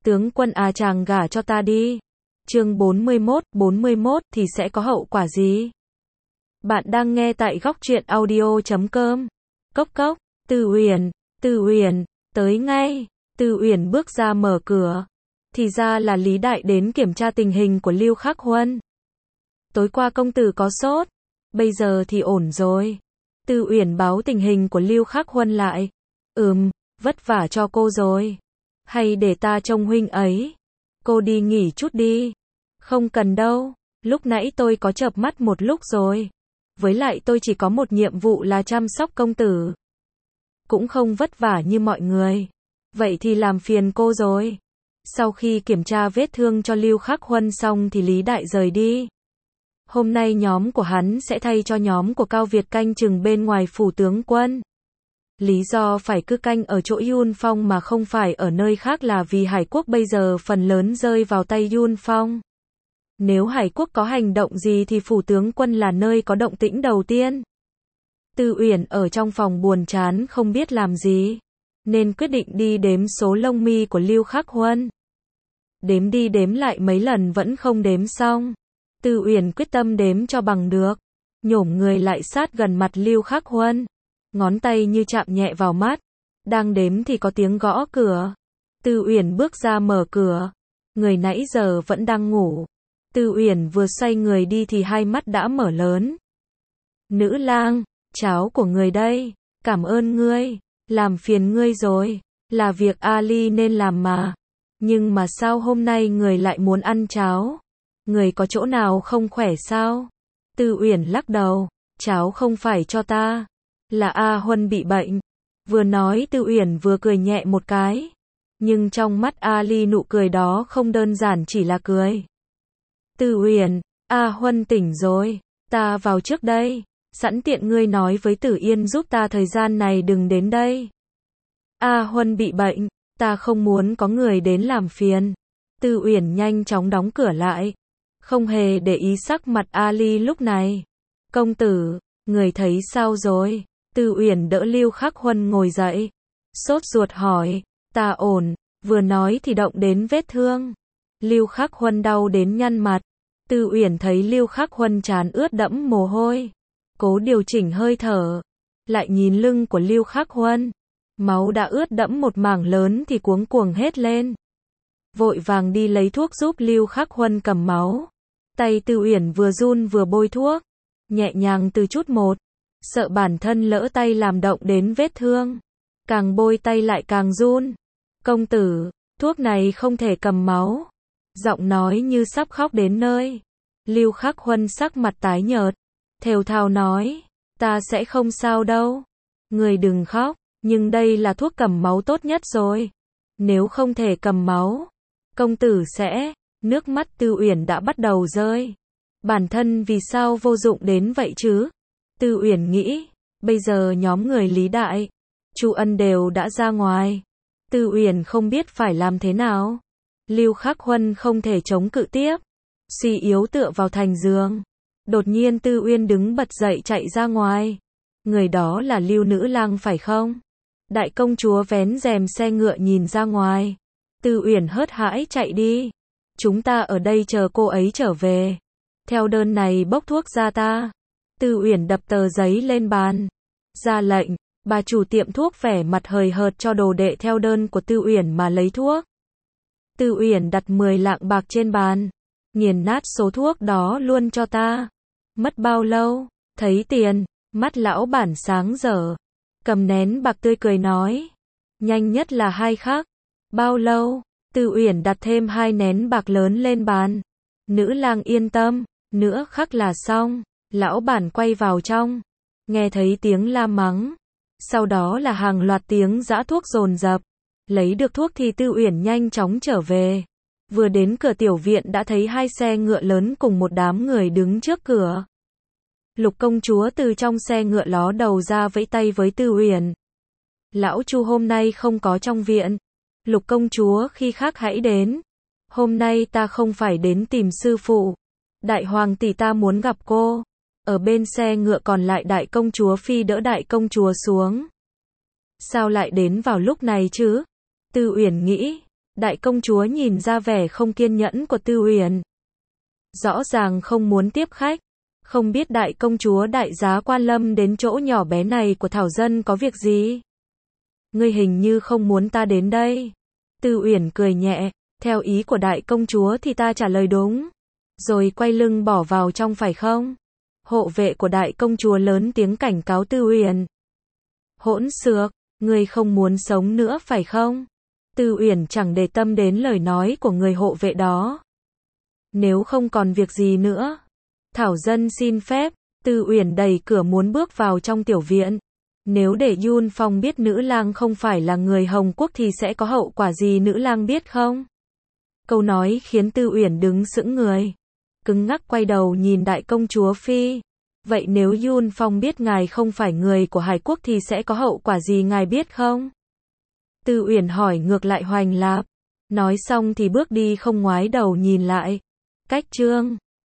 Tướng quân à, chàng gả cho ta đi. Chương 41 thì sẽ có hậu quả gì? Bạn đang nghe tại góc truyện audio.com. Cốc cốc, Từ Uyển, tới ngay. Từ Uyển bước ra mở cửa. Thì ra là Lý Đại đến kiểm tra tình hình của Lưu Khắc Huân. Tối qua công tử có sốt, bây giờ thì ổn rồi. Từ Uyển báo tình hình của Lưu Khắc Huân lại. Vất vả cho cô rồi. Hay để ta trông huynh ấy. Cô đi nghỉ chút đi. Không cần đâu, lúc nãy tôi có chợp mắt một lúc rồi. Với lại tôi chỉ có một nhiệm vụ là chăm sóc công tử. Cũng không vất vả như mọi người. Vậy thì làm phiền cô rồi. Sau khi kiểm tra vết thương cho Lưu Khắc Huân xong thì Lý Đại rời đi. Hôm nay nhóm của hắn sẽ thay cho nhóm của Cao Việt canh chừng bên ngoài phủ tướng quân. Lý do phải cứ canh ở chỗ Yun Phong mà không phải ở nơi khác là vì Hải Quốc bây giờ phần lớn rơi vào tay Yun Phong. Nếu Hải Quốc có hành động gì thì phủ tướng quân là nơi có động tĩnh đầu tiên. Từ Uyển ở trong phòng buồn chán không biết làm gì, nên quyết định đi đếm số lông mi của Lưu Khắc Huân. Đếm đi đếm lại mấy lần vẫn không đếm xong. Từ Uyển quyết tâm đếm cho bằng được. Nhổm người lại sát gần mặt Lưu Khắc Huân. Ngón tay như chạm nhẹ vào mắt. Đang đếm thì có tiếng gõ cửa. Từ Uyển bước ra mở cửa. Người nãy giờ vẫn đang ngủ. Từ Uyển vừa xoay người đi thì hai mắt đã mở lớn. Nữ lang, cháo của người đây. Cảm ơn ngươi. Làm phiền ngươi rồi. Là việc Ali nên làm mà. Nhưng mà sao hôm nay người lại muốn ăn cháo? Người có chỗ nào không khỏe sao? Từ Uyển lắc đầu. Cháo không phải cho ta. Là A Huân bị bệnh. Vừa nói Từ Uyển vừa cười nhẹ một cái. Nhưng trong mắt Ali nụ cười đó không đơn giản chỉ là cười. Từ Uyển, A Huân tỉnh rồi. Ta vào trước đây. Sẵn tiện ngươi nói với Tử Yên giúp ta thời gian này đừng đến đây. A Huân bị bệnh. Ta không muốn có người đến làm phiền. Từ Uyển nhanh chóng đóng cửa lại. Không hề để ý sắc mặt Ali lúc này. Công tử, người thấy sao rồi? Từ Uyển đỡ Lưu Khắc Huân ngồi dậy. Sốt ruột hỏi. Ta ổn. Vừa nói thì động đến vết thương. Lưu Khắc Huân đau đến nhăn mặt. Từ Uyển thấy Lưu Khắc Huân trán ướt đẫm mồ hôi. Cố điều chỉnh hơi thở. Lại nhìn lưng của Lưu Khắc Huân. Máu đã ướt đẫm một mảng lớn thì cuống cuồng hết lên. Vội vàng đi lấy thuốc giúp Lưu Khắc Huân cầm máu. Tay Từ Uyển vừa run vừa bôi thuốc. Nhẹ nhàng từ chút một. Sợ bản thân lỡ tay làm động đến vết thương. Càng bôi tay lại càng run. Công tử, thuốc này không thể cầm máu. Giọng nói như sắp khóc đến nơi. Lưu Khắc Huân sắc mặt tái nhợt. Thều thào nói. Ta sẽ không sao đâu. Người đừng khóc. Nhưng đây là thuốc cầm máu tốt nhất rồi. Nếu không thể cầm máu, công tử sẽ. Nước mắt Từ Uyển đã bắt đầu rơi. Bản thân vì sao vô dụng đến vậy chứ? Từ Uyển nghĩ. Bây giờ nhóm người Lý Đại, Chu Ân đều đã ra ngoài. Từ Uyển không biết phải làm thế nào. Lưu Khắc Huân không thể chống cự tiếp. Suy yếu tựa vào thành giường. Đột nhiên Từ Uyên đứng bật dậy chạy ra ngoài. Người đó là Lưu nữ lang phải không? Đại công chúa vén rèm xe ngựa nhìn ra ngoài. Từ Uyển hớt hãi chạy đi. Chúng ta ở đây chờ cô ấy trở về. Theo đơn này bốc thuốc ra ta. Từ Uyển đập tờ giấy lên bàn. Ra lệnh, bà chủ tiệm thuốc vẻ mặt hời hợt cho đồ đệ theo đơn của Từ Uyển mà lấy thuốc. Từ Uyển đặt 10 lạng bạc trên bàn. Nghiền nát số thuốc đó luôn cho ta. Mất bao lâu? Thấy tiền, mắt lão bản sáng rỡ. Cầm nén bạc tươi cười nói. Nhanh nhất là 2 khắc. Bao lâu? Từ Uyển đặt thêm 2 nén bạc lớn lên bàn. Nữ lang yên tâm, nữa khắc là xong. Lão bản quay vào trong. Nghe thấy tiếng la mắng. Sau đó là hàng loạt tiếng giã thuốc dồn dập. Lấy được thuốc thì Từ Uyển nhanh chóng trở về. Vừa đến cửa tiểu viện đã thấy 2 xe ngựa lớn cùng một đám người đứng trước cửa. Lục công chúa từ trong xe ngựa ló đầu ra vẫy tay với Từ Uyển. Lão Chu hôm nay không có trong viện. Lục công chúa khi khác hãy đến. Hôm nay ta không phải đến tìm sư phụ. Đại hoàng tỷ ta muốn gặp cô. Ở bên xe ngựa còn lại đại công chúa Phi đỡ đại công chúa xuống. Sao lại đến vào lúc này chứ? Từ Uyển nghĩ. Đại công chúa nhìn ra vẻ không kiên nhẫn của Tư Uyển. Rõ ràng không muốn tiếp khách. Không biết đại công chúa đại giá quan lâm đến chỗ nhỏ bé này của Thảo Dân có việc gì? Ngươi hình như không muốn ta đến đây. Tư Uyển cười nhẹ, theo ý của đại công chúa thì ta trả lời đúng. Rồi quay lưng bỏ vào trong phải không? Hộ vệ của đại công chúa lớn tiếng cảnh cáo Tư Uyển. Hỗn xược, ngươi không muốn sống nữa phải không? Tư Uyển chẳng để tâm đến lời nói của người hộ vệ đó. Nếu không còn việc gì nữa, Thảo Dân xin phép. Tư Uyển đẩy cửa muốn bước vào trong tiểu viện. Nếu để Yun Phong biết nữ lang không phải là người Hồng Quốc thì sẽ có hậu quả gì nữ lang biết không? Câu nói khiến Tư Uyển đứng sững người. Cứng ngắc quay đầu nhìn đại công chúa Phi. Vậy nếu Yun Phong biết ngài không phải người của Hải Quốc thì sẽ có hậu quả gì ngài biết không? Tư Uyển hỏi ngược lại Hoành Lạp. Nói xong thì bước đi không ngoái đầu nhìn lại. Cách chương